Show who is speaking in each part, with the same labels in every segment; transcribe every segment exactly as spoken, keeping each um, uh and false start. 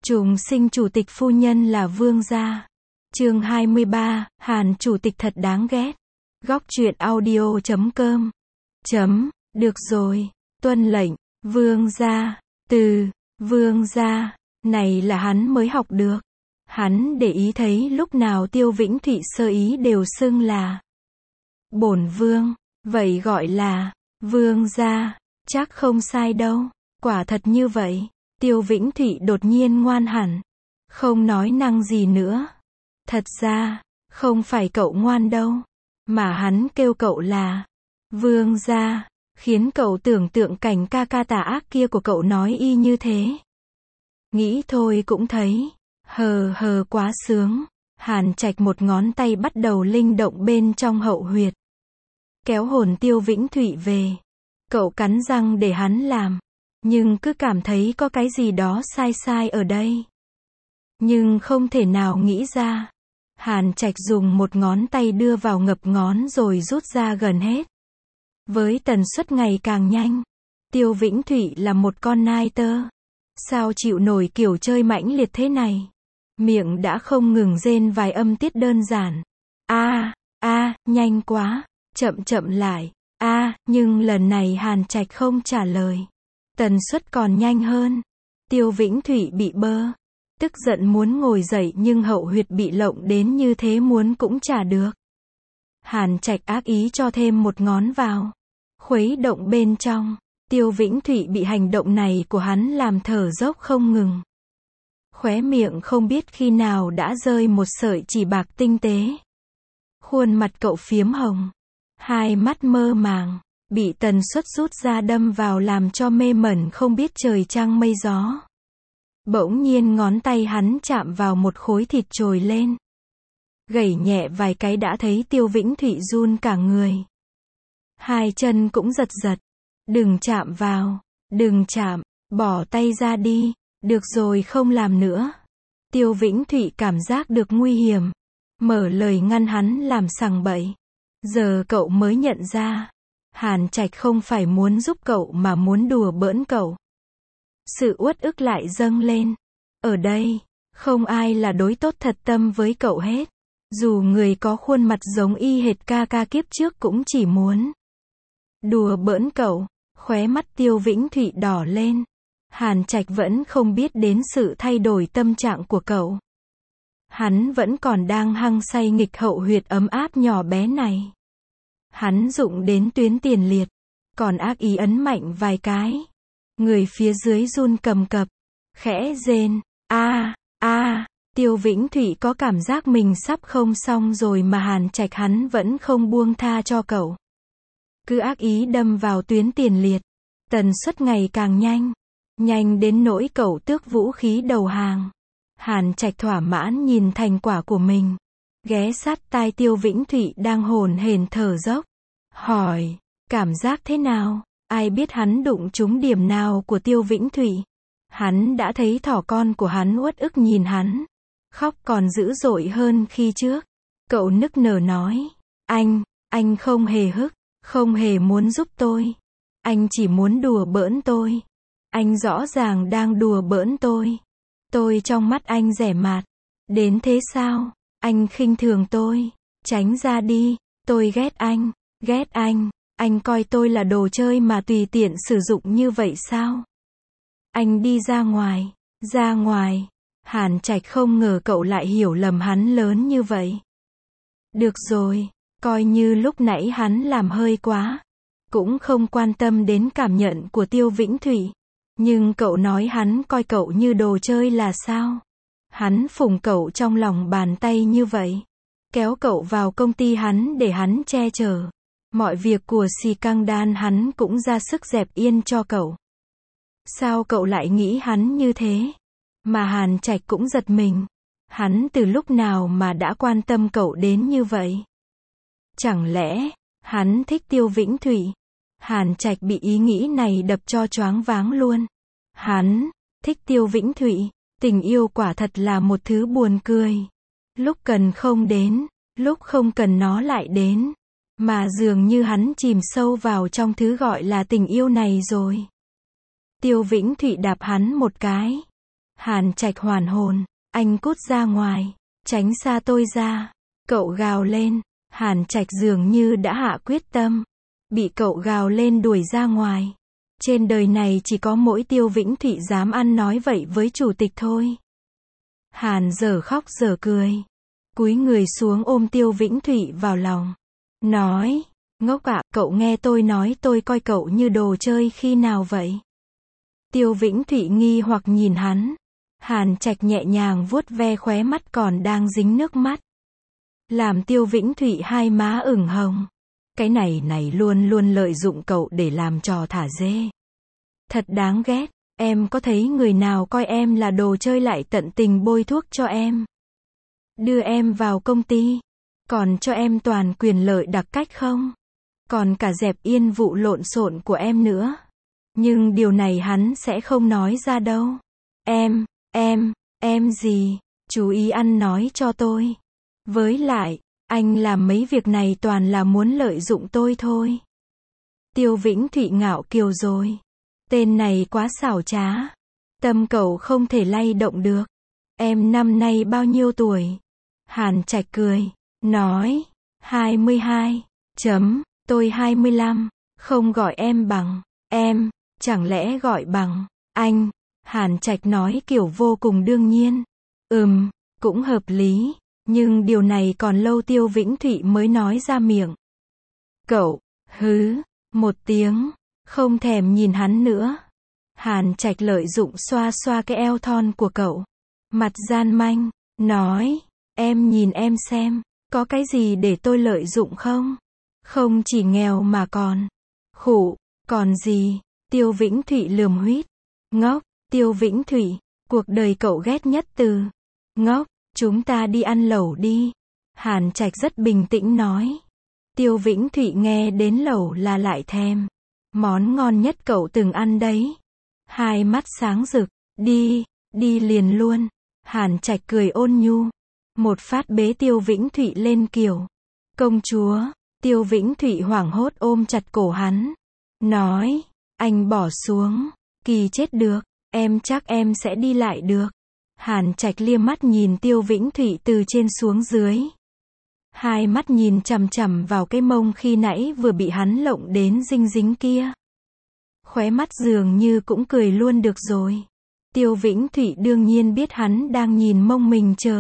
Speaker 1: Trùng sinh chủ tịch phu nhân là Vương gia. Chương hai mươi ba, Hàn chủ tịch thật đáng ghét. Góc truyện audio chấm com. Chấm, được rồi, tuân lệnh, Vương gia, từ, Vương gia, này là hắn mới học được. Hắn để ý thấy lúc nào Tiêu Vĩnh Thụy sơ ý đều xưng là bổn vương, vậy gọi là Vương gia, chắc không sai đâu. Quả thật như vậy. Tiêu Vĩnh Thụy đột nhiên ngoan hẳn, không nói năng gì nữa. Thật ra, không phải cậu ngoan đâu, mà hắn kêu cậu là Vương gia, khiến cậu tưởng tượng cảnh ca ca tà ác kia của cậu nói y như thế. Nghĩ thôi cũng thấy, hờ hờ quá sướng. Hàn Trạch một ngón tay bắt đầu linh động bên trong hậu huyệt, kéo hồn Tiêu Vĩnh Thụy về. Cậu cắn răng để hắn làm, nhưng cứ cảm thấy có cái gì đó sai sai ở đây. Nhưng không thể nào nghĩ ra. Hàn Trạch dùng một ngón tay đưa vào ngập ngón rồi rút ra gần hết. Với tần suất ngày càng nhanh. Tiêu Vĩnh Thụy là một con nai tơ. Sao chịu nổi kiểu chơi mãnh liệt thế này. Miệng đã không ngừng rên vài âm tiết đơn giản. A, a, nhanh quá, chậm chậm lại. A, nhưng lần này Hàn Trạch không trả lời. Tần suất còn nhanh hơn. Tiêu Vĩnh Thụy bị bơ. Tức giận muốn ngồi dậy nhưng hậu huyệt bị lộng đến như thế muốn cũng chả được. Hàn Trạch ác ý cho thêm một ngón vào. Khuấy động bên trong. Tiêu Vĩnh Thụy bị hành động này của hắn làm thở dốc không ngừng. Khóe miệng không biết khi nào đã rơi một sợi chỉ bạc tinh tế. Khuôn mặt cậu phiếm hồng. Hai mắt mơ màng. Bị tần suất rút ra đâm vào làm cho mê mẩn không biết trời trăng mây gió. Bỗng nhiên ngón tay hắn chạm vào một khối thịt trồi lên. Gẩy nhẹ vài cái đã thấy Tiêu Vĩnh Thụy run cả người. Hai chân cũng giật giật. Đừng chạm vào, đừng chạm, bỏ tay ra đi, được rồi không làm nữa. Tiêu Vĩnh Thụy cảm giác được nguy hiểm. Mở lời ngăn hắn làm sằng bậy. Giờ cậu mới nhận ra. Hàn Trạch không phải muốn giúp cậu mà muốn đùa bỡn cậu. Sự uất ức lại dâng lên. Ở đây, không ai là đối tốt thật tâm với cậu hết. Dù người có khuôn mặt giống y hệt ca ca kiếp trước cũng chỉ muốn đùa bỡn cậu. Khóe mắt Tiêu Vĩnh Thụy đỏ lên. Hàn Trạch vẫn không biết đến sự thay đổi tâm trạng của cậu. Hắn vẫn còn đang hăng say nghịch hậu huyệt ấm áp nhỏ bé này. Hắn dụng đến tuyến tiền liệt, còn ác ý ấn mạnh vài cái. Người phía dưới run cầm cập, khẽ rên, a, a, Tiêu Vĩnh Thụy có cảm giác mình sắp không xong rồi mà Hàn Trạch hắn vẫn không buông tha cho cậu. Cứ ác ý đâm vào tuyến tiền liệt, tần suất ngày càng nhanh, nhanh đến nỗi cậu tước vũ khí đầu hàng. Hàn Trạch thỏa mãn nhìn thành quả của mình. Ghé sát tai Tiêu Vĩnh Thụy đang hổn hển thở dốc. Hỏi, cảm giác thế nào? Ai biết hắn đụng trúng điểm nào của Tiêu Vĩnh Thụy? Hắn đã thấy thỏ con của hắn uất ức nhìn hắn. Khóc còn dữ dội hơn khi trước. Cậu nức nở nói. Anh, anh không hề hức, không hề muốn giúp tôi. Anh chỉ muốn đùa bỡn tôi. Anh rõ ràng đang đùa bỡn tôi. Tôi trong mắt anh rẻ mạt. Đến thế sao? Anh khinh thường tôi. Tránh ra đi. Tôi ghét anh. Ghét anh. Anh coi tôi là đồ chơi mà tùy tiện sử dụng như vậy sao? Anh đi ra ngoài. Ra ngoài. Hàn Trạch không ngờ cậu lại hiểu lầm hắn lớn như vậy. Được rồi. Coi như lúc nãy hắn làm hơi quá. Cũng không quan tâm đến cảm nhận của Tiêu Vĩnh Thụy. Nhưng cậu nói hắn coi cậu như đồ chơi là sao? Hắn phủng cậu trong lòng bàn tay như vậy. Kéo cậu vào công ty hắn để hắn che chở. Mọi việc của Si Căng Đan hắn cũng ra sức dẹp yên cho cậu. Sao cậu lại nghĩ hắn như thế? Mà Hàn Trạch cũng giật mình. Hắn từ lúc nào mà đã quan tâm cậu đến như vậy? Chẳng lẽ, hắn thích Tiêu Vĩnh Thụy? Hàn Trạch bị ý nghĩ này đập cho choáng váng luôn. Hắn thích Tiêu Vĩnh Thụy. Tình yêu quả thật là một thứ buồn cười. Lúc cần không đến, lúc không cần nó lại đến. Mà dường như hắn chìm sâu vào trong thứ gọi là tình yêu này rồi. Tiêu Vĩnh Thụy đạp hắn một cái. Hàn Trạch hoàn hồn, anh cút ra ngoài, tránh xa tôi ra. Cậu gào lên, Hàn Trạch dường như đã hạ quyết tâm. Bị cậu gào lên đuổi ra ngoài. Trên đời này chỉ có mỗi Tiêu Vĩnh Thụy dám ăn nói vậy với chủ tịch thôi. Hàn dở khóc dở cười. Cúi người xuống ôm Tiêu Vĩnh Thụy vào lòng. Nói, ngốc ạ, cậu nghe tôi nói tôi coi cậu như đồ chơi khi nào vậy? Tiêu Vĩnh Thụy nghi hoặc nhìn hắn. Hàn Trạch nhẹ nhàng vuốt ve khóe mắt còn đang dính nước mắt. Làm Tiêu Vĩnh Thụy hai má ửng hồng. Cái này này luôn luôn lợi dụng cậu để làm trò thả dê. Thật đáng ghét, em có thấy người nào coi em là đồ chơi lại tận tình bôi thuốc cho em? Đưa em vào công ty, còn cho em toàn quyền lợi đặc cách không? Còn cả dẹp yên vụ lộn xộn của em nữa. Nhưng điều này hắn sẽ không nói ra đâu. Em, em, em gì? Chú ý ăn nói cho tôi. Với lại, anh làm mấy việc này toàn là muốn lợi dụng tôi thôi. Tiêu Vĩnh Thụy ngạo kiều rồi. Tên này quá xảo trá. Tâm cậu không thể lay động được. Em năm nay bao nhiêu tuổi? Hàn Trạch cười, nói, hai mươi hai, chấm, tôi hai mươi lăm, không gọi em bằng, em, chẳng lẽ gọi bằng, anh, Hàn Trạch nói kiểu vô cùng đương nhiên, ừm, cũng hợp lý, nhưng điều này còn lâu Tiêu Vĩnh Thụy mới nói ra miệng. Cậu, hứ, một tiếng, không thèm nhìn hắn nữa. Hàn Trạch lợi dụng xoa xoa cái eo thon của cậu, mặt gian manh, nói, em nhìn em xem, có cái gì để tôi lợi dụng không? Không chỉ nghèo mà còn, khụ, còn gì? Tiêu Vĩnh Thụy lườm huýt, ngốc, Tiêu Vĩnh Thụy, cuộc đời cậu ghét nhất từ ngốc, chúng ta đi ăn lẩu đi. Hàn Trạch rất bình tĩnh nói. Tiêu Vĩnh Thụy nghe đến lẩu là lại thèm. Món ngon nhất cậu từng ăn đấy. Hai mắt sáng rực, đi, đi liền luôn. Hàn Trạch cười ôn nhu. Một phát bế Tiêu Vĩnh Thụy lên kiểu. Công chúa, Tiêu Vĩnh Thụy hoảng hốt ôm chặt cổ hắn. Nói, anh bỏ xuống, kỳ chết được, em chắc em sẽ đi lại được. Hàn Trạch liếc mắt nhìn Tiêu Vĩnh Thụy từ trên xuống dưới. Hai mắt nhìn chằm chằm vào cái mông khi nãy vừa bị hắn lộng đến dinh dính kia. Khóe mắt dường như cũng cười luôn được rồi. Tiêu Vĩnh Thụy đương nhiên biết hắn đang nhìn mông mình chớ.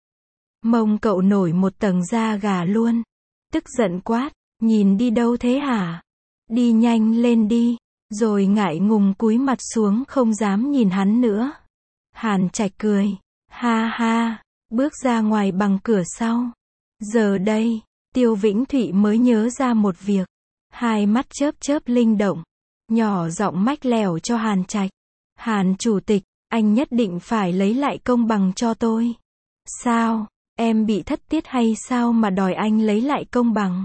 Speaker 1: Mông cậu nổi một tầng da gà luôn. Tức giận quát, nhìn đi đâu thế hả? Đi nhanh lên đi. Rồi ngại ngùng cúi mặt xuống không dám nhìn hắn nữa. Hàn Trạch cười, ha ha, bước ra ngoài bằng cửa sau. Giờ đây, Tiêu Vĩnh Thụy mới nhớ ra một việc. Hai mắt chớp chớp linh động, nhỏ giọng mách lèo cho Hàn Trạch. Hàn chủ tịch, anh nhất định phải lấy lại công bằng cho tôi. Sao, em bị thất tiết hay sao mà đòi anh lấy lại công bằng?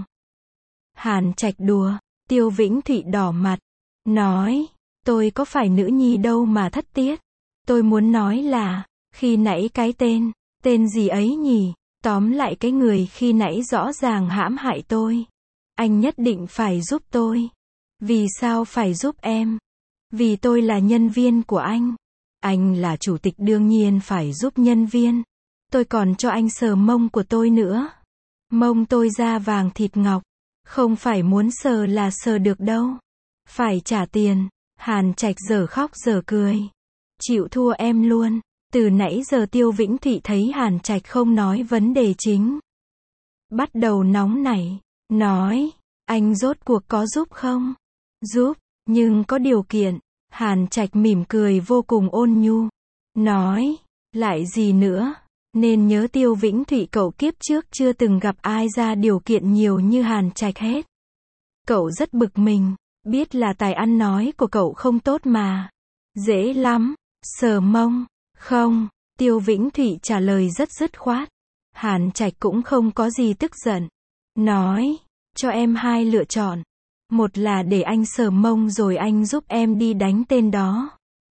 Speaker 1: Hàn Trạch đùa, Tiêu Vĩnh Thụy đỏ mặt, nói, tôi có phải nữ nhi đâu mà thất tiết. Tôi muốn nói là, khi nãy cái tên, tên gì ấy nhỉ? Tóm lại cái người khi nãy rõ ràng hãm hại tôi. Anh nhất định phải giúp tôi. Vì sao phải giúp em? Vì tôi là nhân viên của anh. Anh là chủ tịch đương nhiên phải giúp nhân viên. Tôi còn cho anh sờ mông của tôi nữa. Mông tôi da vàng thịt ngọc. Không phải muốn sờ là sờ được đâu. Phải trả tiền. Hàn Trạch dở khóc dở cười. Chịu thua em luôn. Từ nãy giờ Tiêu Vĩnh Thụy thấy Hàn Trạch không nói vấn đề chính. Bắt đầu nóng nảy. Nói, anh rốt cuộc có giúp không? Giúp, nhưng có điều kiện. Hàn Trạch mỉm cười vô cùng ôn nhu. Nói, lại gì nữa? Nên nhớ Tiêu Vĩnh Thụy cậu kiếp trước chưa từng gặp ai ra điều kiện nhiều như Hàn Trạch hết. Cậu rất bực mình, biết là tài ăn nói của cậu không tốt mà. Dễ lắm, sờ mông. Không, Tiêu Vĩnh Thụy trả lời rất dứt khoát. Hàn Trạch cũng không có gì tức giận. Nói, cho em hai lựa chọn. Một là để anh sờ mông rồi anh giúp em đi đánh tên đó.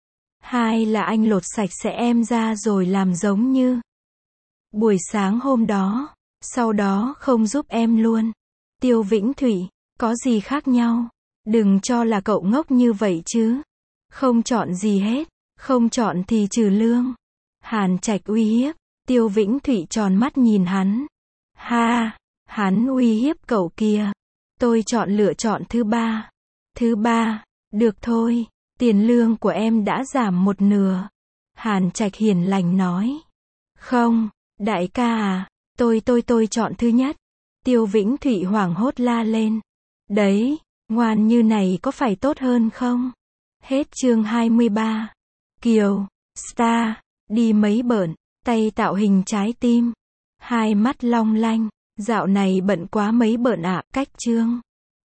Speaker 1: Hai là anh lột sạch sẽ em ra rồi làm giống như buổi sáng hôm đó, sau đó không giúp em luôn. Tiêu Vĩnh Thụy, có gì khác nhau? Đừng cho là cậu ngốc như vậy chứ. Không chọn gì hết. Không chọn thì trừ lương. Hàn Trạch uy hiếp. Tiêu Vĩnh Thụy tròn mắt nhìn hắn. Ha, hắn uy hiếp cậu kìa. Tôi chọn lựa chọn thứ ba. Thứ ba, được thôi, tiền lương của em đã giảm một nửa. Hàn Trạch hiền lành nói. Không, đại ca à, tôi tôi tôi chọn thứ nhất. Tiêu Vĩnh Thụy hoảng hốt la lên. Đấy, ngoan như này có phải tốt hơn không? Hết chương hai mươi ba. Kiều, Star, đi mấy bợn, tay tạo hình trái tim. Hai mắt long lanh, dạo này bận quá mấy bợn ạ, cách chương.